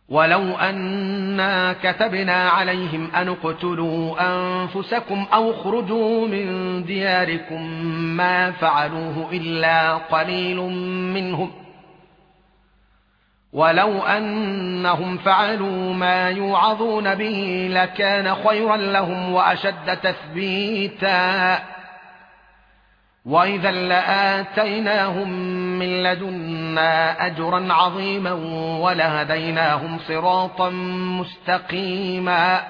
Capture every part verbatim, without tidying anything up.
ولو أنا كتبنا عليهم أن اقتلوا أنفسكم أو اخرجوا من دياركم ما فعلوه إلا قليل منهم ولو أنهم فعلوا ما يوعظون به لكان خيرا لهم وأشد تثبيتا وإذا لآتيناهم من لدنا أجرا عظيما ولهديناهم صراطا مستقيما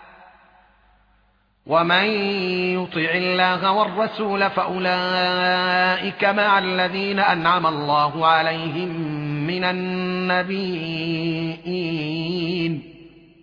ومن يطع الله والرسول فأولئك مع الذين أنعم الله عليهم من النبيين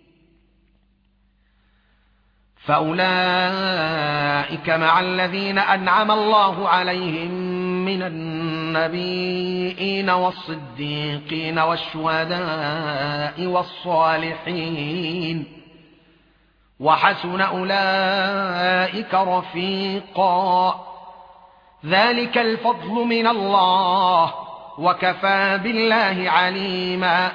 فأولئك مع الذين أنعم الله عليهم من النبيين والصديقين والشهداء والصالحين وحسن أولئك رفيقا ذلك الفضل من الله وكفى بالله عليما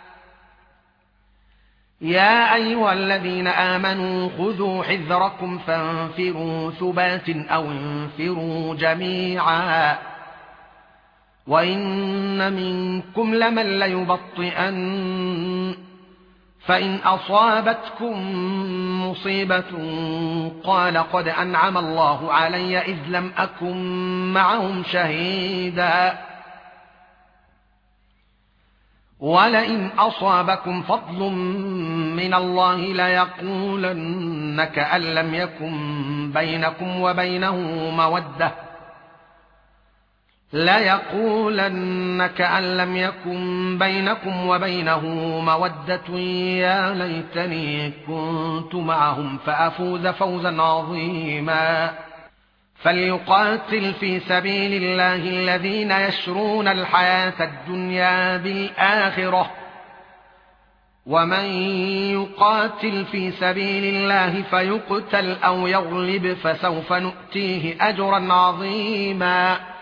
يا أيها الذين آمنوا خذوا حذركم فانفروا ثبات أو انفروا جميعا وإن منكم لمن ليبطئن فإن أصابتكم مصيبة قال قد أنعم الله علي إذ لم أكن معهم شهيدا ولئن أصابكم فضل من الله ليقولن كأن لم يكن بينكم وبينه مودة ليقولن كأن لم يكن بينكم وبينه مودة يا ليتني كنت معهم فأفوز فوزا عظيما فليقاتل في سبيل الله الذين يشرون الحياة الدنيا بالآخرة ومن يقاتل في سبيل الله فيقتل أو يغلب فسوف نؤتيه أجرا عظيما